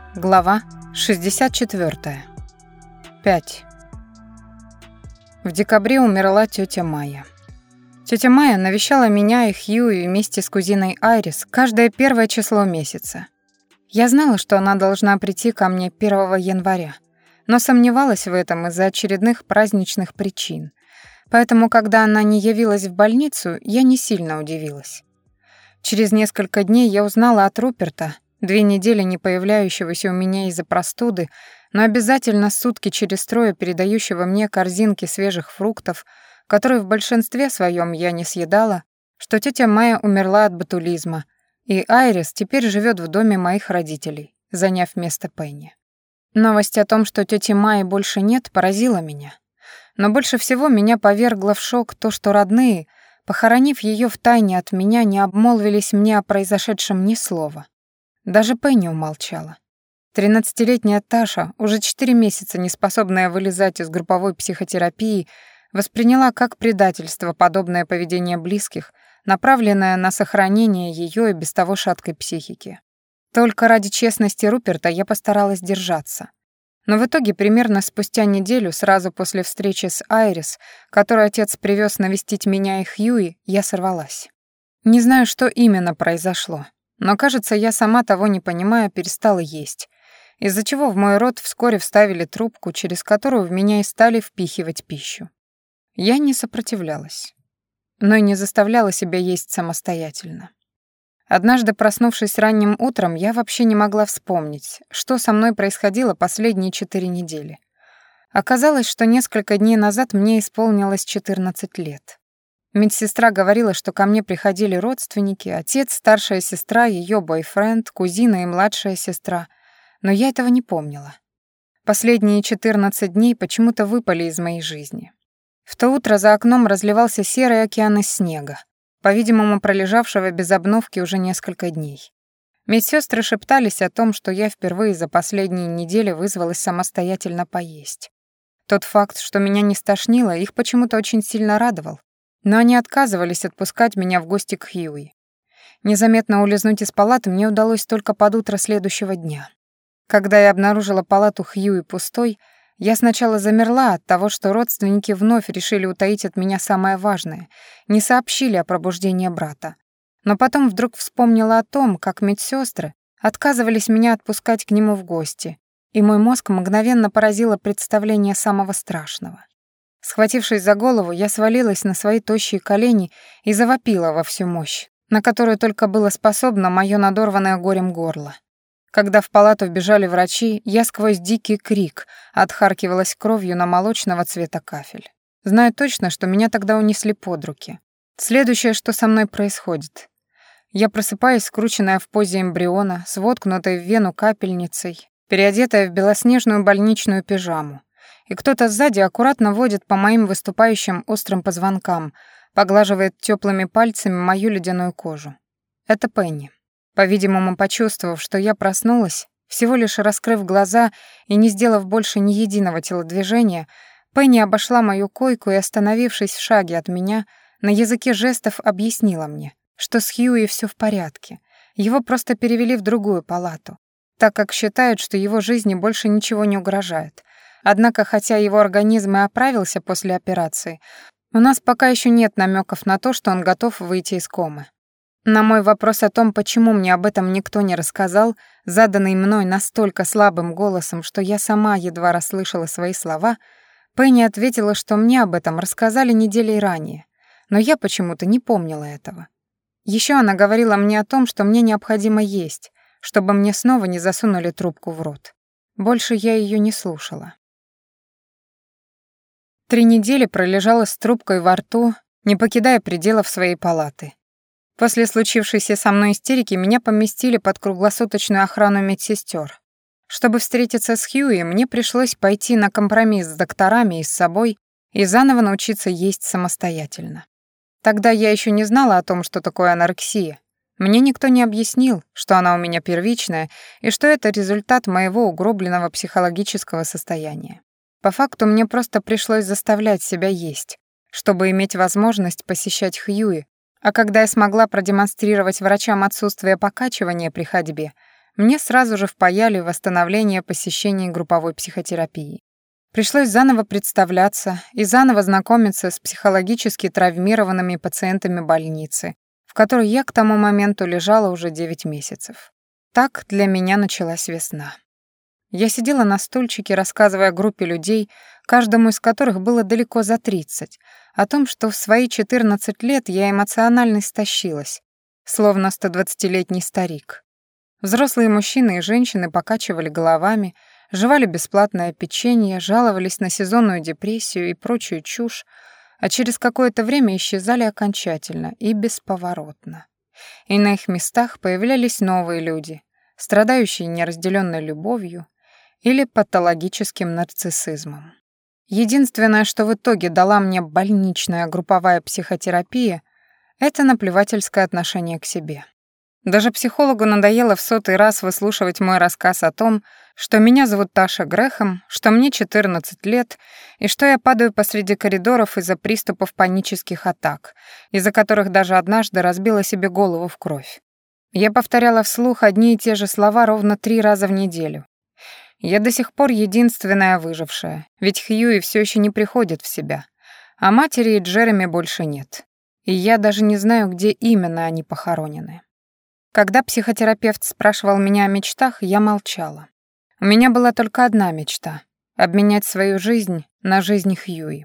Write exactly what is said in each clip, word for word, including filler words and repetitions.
Глава шестьдесят четвёртая. пять. В декабре умерла тётя Майя. Тётя Майя навещала меня и Хьюи вместе с кузиной Айрис каждое первое число месяца. Я знала, что она должна прийти ко мне первого января, но сомневалась в этом из-за очередных праздничных причин. Поэтому, когда она не явилась в больницу, я не сильно удивилась. Через несколько дней я узнала от Руперта, две недели не появляющегося у меня из-за простуды, но обязательно сутки через трое передающего мне корзинки свежих фруктов, которые в большинстве своем я не съедала, что тетя Майя умерла от ботулизма, и Айрис теперь живет в доме моих родителей, заняв место Пенни. Новость о том, что тети Майи больше нет, поразила меня. Но больше всего меня повергло в шок то, что родные, похоронив ее втайне от меня, не обмолвились мне о произошедшем ни слова. Даже Пенни умолчала. Тринадцатилетняя Таша, уже четыре месяца не способная вылезать из групповой психотерапии, восприняла как предательство подобное поведение близких, направленное на сохранение ее и без того шаткой психики. Только ради честности Руперта я постаралась держаться. Но в итоге примерно спустя неделю, сразу после встречи с Айрис, которую отец привез навестить меня и Хьюи, я сорвалась. Не знаю, что именно произошло. Но, кажется, я сама того не понимая, перестала есть, из-за чего в мой рот вскоре вставили трубку, через которую в меня и стали впихивать пищу. Я не сопротивлялась, но и не заставляла себя есть самостоятельно. Однажды, проснувшись ранним утром, я вообще не могла вспомнить, что со мной происходило последние четыре недели. Оказалось, что несколько дней назад мне исполнилось четырнадцать лет. Медсестра говорила, что ко мне приходили родственники, отец, старшая сестра, ее бойфренд, кузина и младшая сестра, но я этого не помнила. Последние четырнадцать дней почему-то выпали из моей жизни. В то утро за окном разливался серый океан из снега, по-видимому, пролежавшего без обновки уже несколько дней. Медсестры шептались о том, что я впервые за последние недели вызвалась самостоятельно поесть. Тот факт, что меня не стошнило, их почему-то очень сильно радовал. Но они отказывались отпускать меня в гости к Хьюи. Незаметно улизнуть из палаты мне удалось только под утро следующего дня. Когда я обнаружила палату Хьюи пустой, я сначала замерла от того, что родственники вновь решили утаить от меня самое важное, не сообщили о пробуждении брата. Но потом вдруг вспомнила о том, как медсестры отказывались меня отпускать к нему в гости, и мой мозг мгновенно поразило представление самого страшного. Схватившись за голову, я свалилась на свои тощие колени и завопила во всю мощь, на которую только было способно моё надорванное горем горло. Когда в палату вбежали врачи, я сквозь дикий крик отхаркивалась кровью на молочного цвета кафель. Знаю точно, что меня тогда унесли под руки. Следующее, что со мной происходит. Я просыпаюсь, скрученная в позе эмбриона, с воткнутой в вену капельницей, переодетая в белоснежную больничную пижаму. И кто-то сзади аккуратно водит по моим выступающим острым позвонкам, поглаживает тёплыми пальцами мою ледяную кожу. Это Пенни. По-видимому, почувствовав, что я проснулась, всего лишь раскрыв глаза и не сделав больше ни единого телодвижения, Пенни обошла мою койку и, остановившись в шаге от меня, на языке жестов объяснила мне, что с Хьюи всё в порядке, его просто перевели в другую палату, так как считают, что его жизни больше ничего не угрожает. Однако, хотя его организм и оправился после операции, у нас пока еще нет намеков на то, что он готов выйти из комы. На мой вопрос о том, почему мне об этом никто не рассказал, заданный мной настолько слабым голосом, что я сама едва расслышала свои слова, Пенни ответила, что мне об этом рассказали неделей ранее, но я почему-то не помнила этого. Еще она говорила мне о том, что мне необходимо есть, чтобы мне снова не засунули трубку в рот. Больше я ее не слушала. Три недели пролежала с трубкой во рту, не покидая пределов своей палаты. После случившейся со мной истерики меня поместили под круглосуточную охрану медсестер. Чтобы встретиться с Хьюи, мне пришлось пойти на компромисс с докторами и с собой и заново научиться есть самостоятельно. Тогда я еще не знала о том, что такое анорексия. Мне никто не объяснил, что она у меня первичная и что это результат моего угробленного психологического состояния. По факту мне просто пришлось заставлять себя есть, чтобы иметь возможность посещать Хьюи, а когда я смогла продемонстрировать врачам отсутствие покачивания при ходьбе, мне сразу же впаяли восстановление посещений групповой психотерапии. Пришлось заново представляться и заново знакомиться с психологически травмированными пациентами больницы, в которой я к тому моменту лежала уже девять месяцев. Так для меня началась весна. Я сидела на стульчике, рассказывая группе людей, каждому из которых было далеко за тридцать, о том, что в свои четырнадцать лет я эмоционально истощилась, словно стодвадцатилетний старик. Взрослые мужчины и женщины покачивали головами, жевали бесплатное печенье, жаловались на сезонную депрессию и прочую чушь, а через какое-то время исчезали окончательно и бесповоротно. И на их местах появлялись новые люди, страдающие неразделенной любовью или патологическим нарциссизмом. Единственное, что в итоге дала мне больничная групповая психотерапия, это наплевательское отношение к себе. Даже психологу надоело в сотый раз выслушивать мой рассказ о том, что меня зовут Таша Грэхэм, что мне четырнадцать лет, и что я падаю посреди коридоров из-за приступов панических атак, из-за которых даже однажды разбила себе голову в кровь. Я повторяла вслух одни и те же слова ровно три раза в неделю. Я до сих пор единственная выжившая, ведь Хьюи все еще не приходит в себя, а матери и Джереми больше нет. И я даже не знаю, где именно они похоронены. Когда психотерапевт спрашивал меня о мечтах, я молчала. У меня была только одна мечта — обменять свою жизнь на жизнь Хьюи.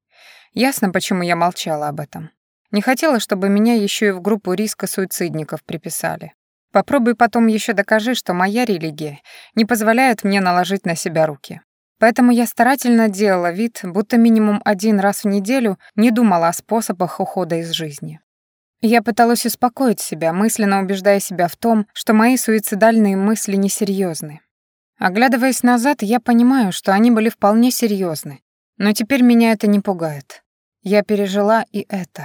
Ясно, почему я молчала об этом. Не хотела, чтобы меня еще и в группу риска суицидников приписали. Попробуй потом еще докажи, что моя религия не позволяет мне наложить на себя руки. Поэтому я старательно делала вид, будто минимум один раз в неделю не думала о способах ухода из жизни. Я пыталась успокоить себя, мысленно убеждая себя в том, что мои суицидальные мысли несерьезны. Оглядываясь назад, я понимаю, что они были вполне серьезны, но теперь меня это не пугает. Я пережила и это.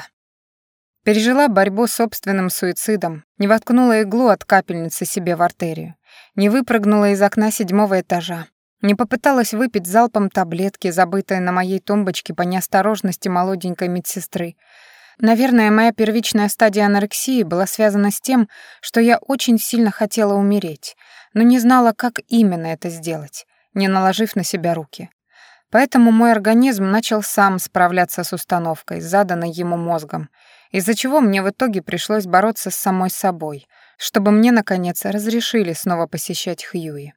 Пережила борьбу с собственным суицидом, не воткнула иглу от капельницы себе в артерию, не выпрыгнула из окна седьмого этажа, не попыталась выпить залпом таблетки, забытые на моей тумбочке по неосторожности молоденькой медсестры. Наверное, моя первичная стадия анорексии была связана с тем, что я очень сильно хотела умереть, но не знала, как именно это сделать, не наложив на себя руки. Поэтому мой организм начал сам справляться с установкой, заданной ему мозгом, из-за чего мне в итоге пришлось бороться с самой собой, чтобы мне, наконец, разрешили снова посещать Хьюи.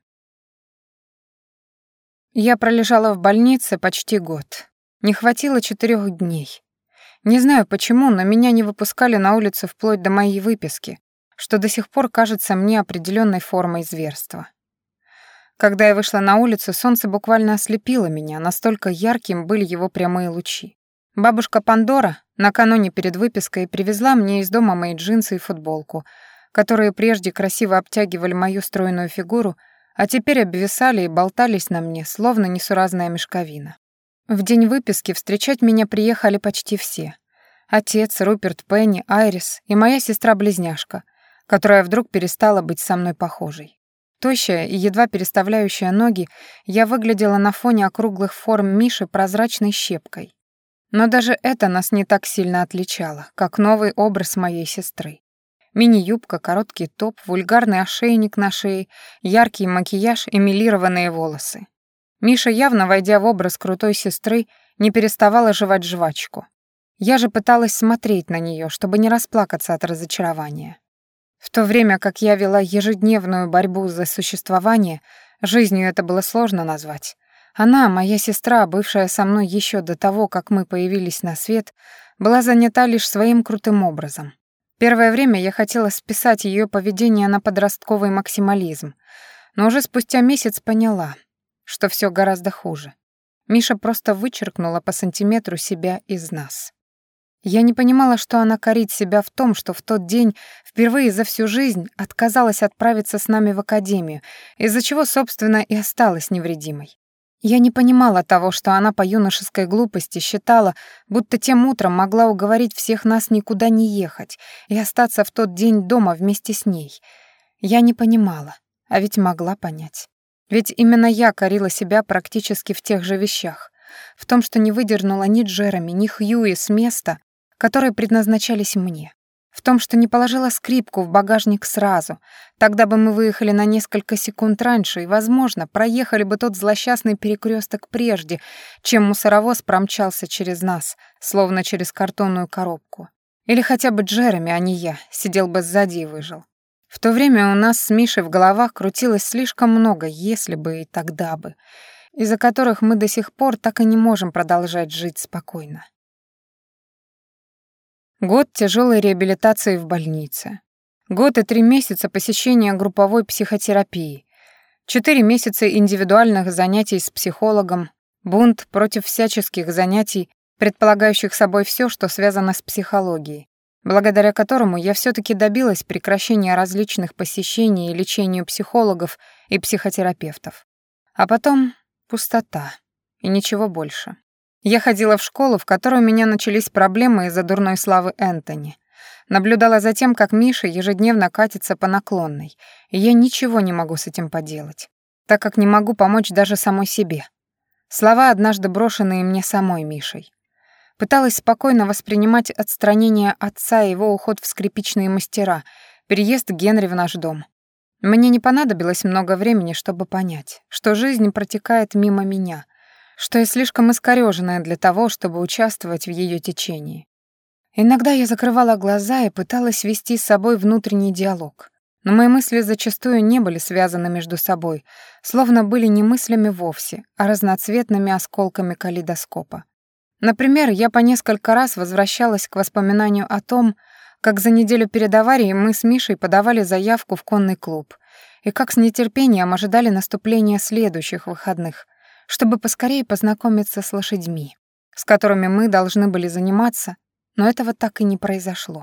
Я пролежала в больнице почти год. Не хватило четырех дней. Не знаю почему, но меня не выпускали на улицу вплоть до моей выписки, что до сих пор кажется мне определенной формой зверства. Когда я вышла на улицу, солнце буквально ослепило меня, настолько ярким были его прямые лучи. Бабушка Пандора накануне перед выпиской привезла мне из дома мои джинсы и футболку, которые прежде красиво обтягивали мою стройную фигуру, а теперь обвисали и болтались на мне, словно несуразная мешковина. В день выписки встречать меня приехали почти все. Отец, Руперт, Пенни, Айрис и моя сестра-близняшка, которая вдруг перестала быть со мной похожей. Тощая и едва переставляющая ноги, я выглядела на фоне округлых форм Миши прозрачной щепкой. Но даже это нас не так сильно отличало, как новый образ моей сестры. Мини-юбка, короткий топ, вульгарный ошейник на шее, яркий макияж и милированные волосы. Миша, явно войдя в образ крутой сестры, не переставала жевать жвачку. Я же пыталась смотреть на нее, чтобы не расплакаться от разочарования. В то время как я вела ежедневную борьбу за существование, жизнью это было сложно назвать. Она, моя сестра, бывшая со мной еще до того, как мы появились на свет, была занята лишь своим крутым образом. Первое время я хотела списать ее поведение на подростковый максимализм, но уже спустя месяц поняла, что все гораздо хуже. Миша просто вычеркнула по сантиметру себя из нас. Я не понимала, что она корит себя в том, что в тот день впервые за всю жизнь отказалась отправиться с нами в академию, из-за чего, собственно, и осталась невредимой. Я не понимала того, что она по юношеской глупости считала, будто тем утром могла уговорить всех нас никуда не ехать и остаться в тот день дома вместе с ней. Я не понимала, а ведь могла понять. Ведь именно я корила себя практически в тех же вещах, в том, что не выдернула ни Джереми, ни Хьюи с места, которые предназначались мне. В том, что не положила скрипку в багажник сразу. Тогда бы мы выехали на несколько секунд раньше и, возможно, проехали бы тот злосчастный перекресток прежде, чем мусоровоз промчался через нас, словно через картонную коробку. Или хотя бы Джереми, а не я, сидел бы сзади и выжил. В то время у нас с Мишей в головах крутилось слишком много «если бы» и «тогда бы», из-за которых мы до сих пор так и не можем продолжать жить спокойно. Год тяжелой реабилитации в больнице. Год и три месяца посещения групповой психотерапии. Четыре месяца индивидуальных занятий с психологом. Бунт против всяческих занятий, предполагающих собой все, что связано с психологией, благодаря которому я все-таки добилась прекращения различных посещений и лечения психологов и психотерапевтов. А потом пустота и ничего больше. Я ходила в школу, в которой у меня начались проблемы из-за дурной славы Энтони. Наблюдала за тем, как Миша ежедневно катится по наклонной, и я ничего не могу с этим поделать, так как не могу помочь даже самой себе. Слова, однажды брошенные мне самой Мишей. Пыталась спокойно воспринимать отстранение отца и его уход в скрипичные мастера, переезд Генри в наш дом. Мне не понадобилось много времени, чтобы понять, что жизнь протекает мимо меня, что я слишком искорёженная для того, чтобы участвовать в её течении. Иногда я закрывала глаза и пыталась вести с собой внутренний диалог, но мои мысли зачастую не были связаны между собой, словно были не мыслями вовсе, а разноцветными осколками калейдоскопа. Например, я по несколько раз возвращалась к воспоминанию о том, как за неделю перед аварией мы с Мишей подавали заявку в конный клуб, и как с нетерпением ожидали наступления следующих выходных, чтобы поскорее познакомиться с лошадьми, с которыми мы должны были заниматься, но этого так и не произошло.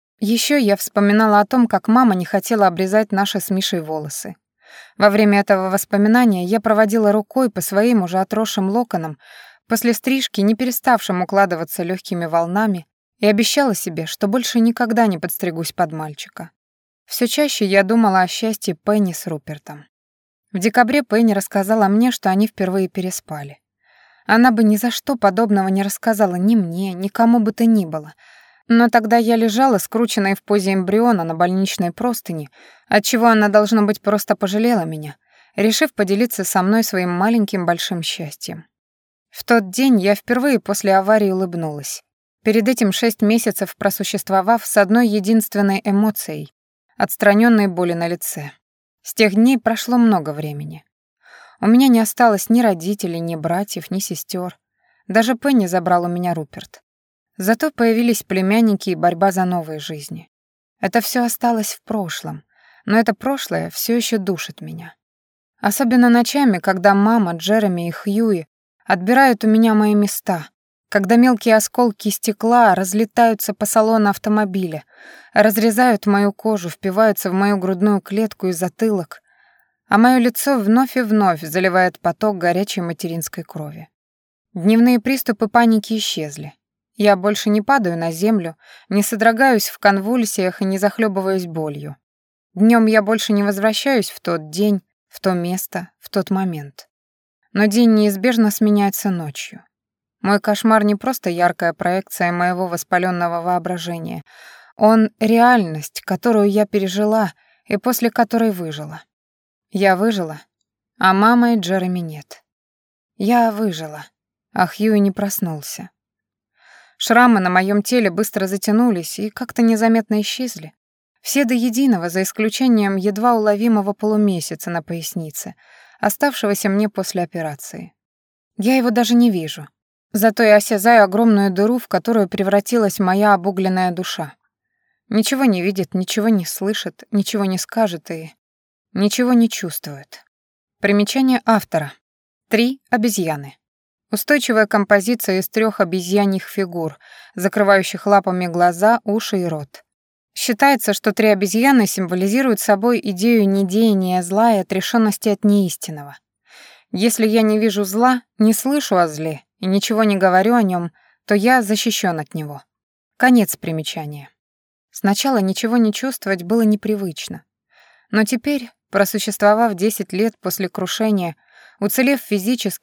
Еще я вспоминала о том, как мама не хотела обрезать наши с Мишей волосы. Во время этого воспоминания я проводила рукой по своим уже отросшим локонам, после стрижки, не переставшим укладываться легкими волнами, и обещала себе, что больше никогда не подстригусь под мальчика. Все чаще я думала о счастье Пенни с Рупертом. В декабре Пенни рассказала мне, что они впервые переспали. Она бы ни за что подобного не рассказала ни мне, ни кому бы то ни было. Но тогда я лежала, скрученная в позе эмбриона на больничной простыни, отчего она, должно быть, просто пожалела меня, решив поделиться со мной своим маленьким большим счастьем. В тот день я впервые после аварии улыбнулась. Перед этим шесть месяцев просуществовав с одной единственной эмоцией — отстранённой боли на лице. С тех дней прошло много времени. У меня не осталось ни родителей, ни братьев, ни сестер. Даже Пенни забрал у меня Руперт. Зато появились племянники и борьба за новые жизни. Это все осталось в прошлом, но это прошлое все еще душит меня. Особенно ночами, когда мама, Джереми и Хьюи отбирают у меня мои места, когда мелкие осколки стекла разлетаются по салону автомобиля, разрезают мою кожу, впиваются в мою грудную клетку и затылок, а мое лицо вновь и вновь заливает поток горячей материнской крови. Дневные приступы паники исчезли. Я больше не падаю на землю, не содрогаюсь в конвульсиях и не захлебываюсь болью. Днем я больше не возвращаюсь в тот день, в то место, в тот момент. Но день неизбежно сменяется ночью. Мой кошмар не просто яркая проекция моего воспаленного воображения. Он — реальность, которую я пережила и после которой выжила. Я выжила, а мама и Джереми нет. Я выжила, а Хьюи не проснулся. Шрамы на моем теле быстро затянулись и как-то незаметно исчезли. Все до единого, за исключением едва уловимого полумесяца на пояснице, оставшегося мне после операции. Я его даже не вижу. Зато я осязаю огромную дыру, в которую превратилась моя обугленная душа. Ничего не видит, ничего не слышит, ничего не скажет и ничего не чувствует. Примечание автора. Три обезьяны. Устойчивая композиция из трех обезьяньих фигур, закрывающих лапами глаза, уши и рот. Считается, что три обезьяны символизируют собой идею недеяния зла и отрешенности от неистинного. Если я не вижу зла, не слышу о зле и ничего не говорю о нем, то я защищен от него. Конец примечания. Сначала ничего не чувствовать было непривычно. Но теперь, просуществовав десять лет после крушения, уцелев физически,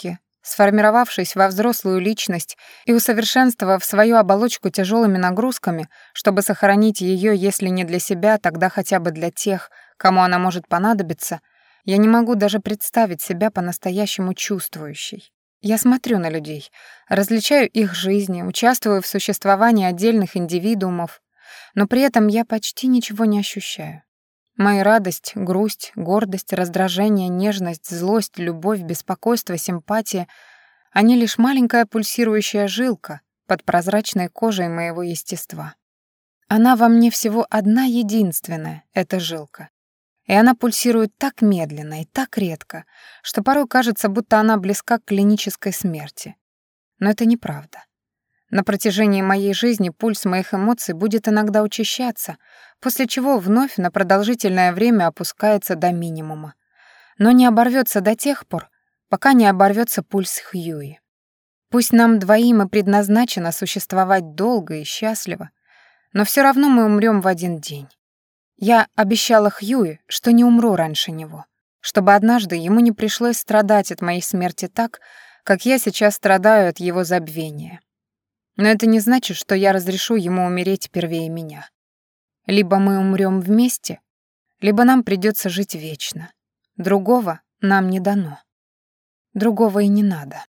Сформировавшись во взрослую личность и усовершенствовав свою оболочку тяжелыми нагрузками, чтобы сохранить ее, если не для себя, тогда хотя бы для тех, кому она может понадобиться, я не могу даже представить себя по-настоящему чувствующей. Я смотрю на людей, различаю их жизни, участвую в существовании отдельных индивидуумов, но при этом я почти ничего не ощущаю. Моя радость, грусть, гордость, раздражение, нежность, злость, любовь, беспокойство, симпатия — они лишь маленькая пульсирующая жилка под прозрачной кожей моего естества. Она во мне всего одна единственная, эта жилка. И она пульсирует так медленно и так редко, что порой кажется, будто она близка к клинической смерти. Но это неправда. На протяжении моей жизни пульс моих эмоций будет иногда учащаться, после чего вновь на продолжительное время опускается до минимума. Но не оборвется до тех пор, пока не оборвется пульс Хьюи. Пусть нам двоим и предназначено существовать долго и счастливо, но все равно мы умрем в один день. Я обещала Хьюи, что не умру раньше него, чтобы однажды ему не пришлось страдать от моей смерти так, как я сейчас страдаю от его забвения. Но это не значит, что я разрешу ему умереть первее меня. Либо мы умрем вместе, либо нам придется жить вечно. Другого нам не дано. Другого и не надо.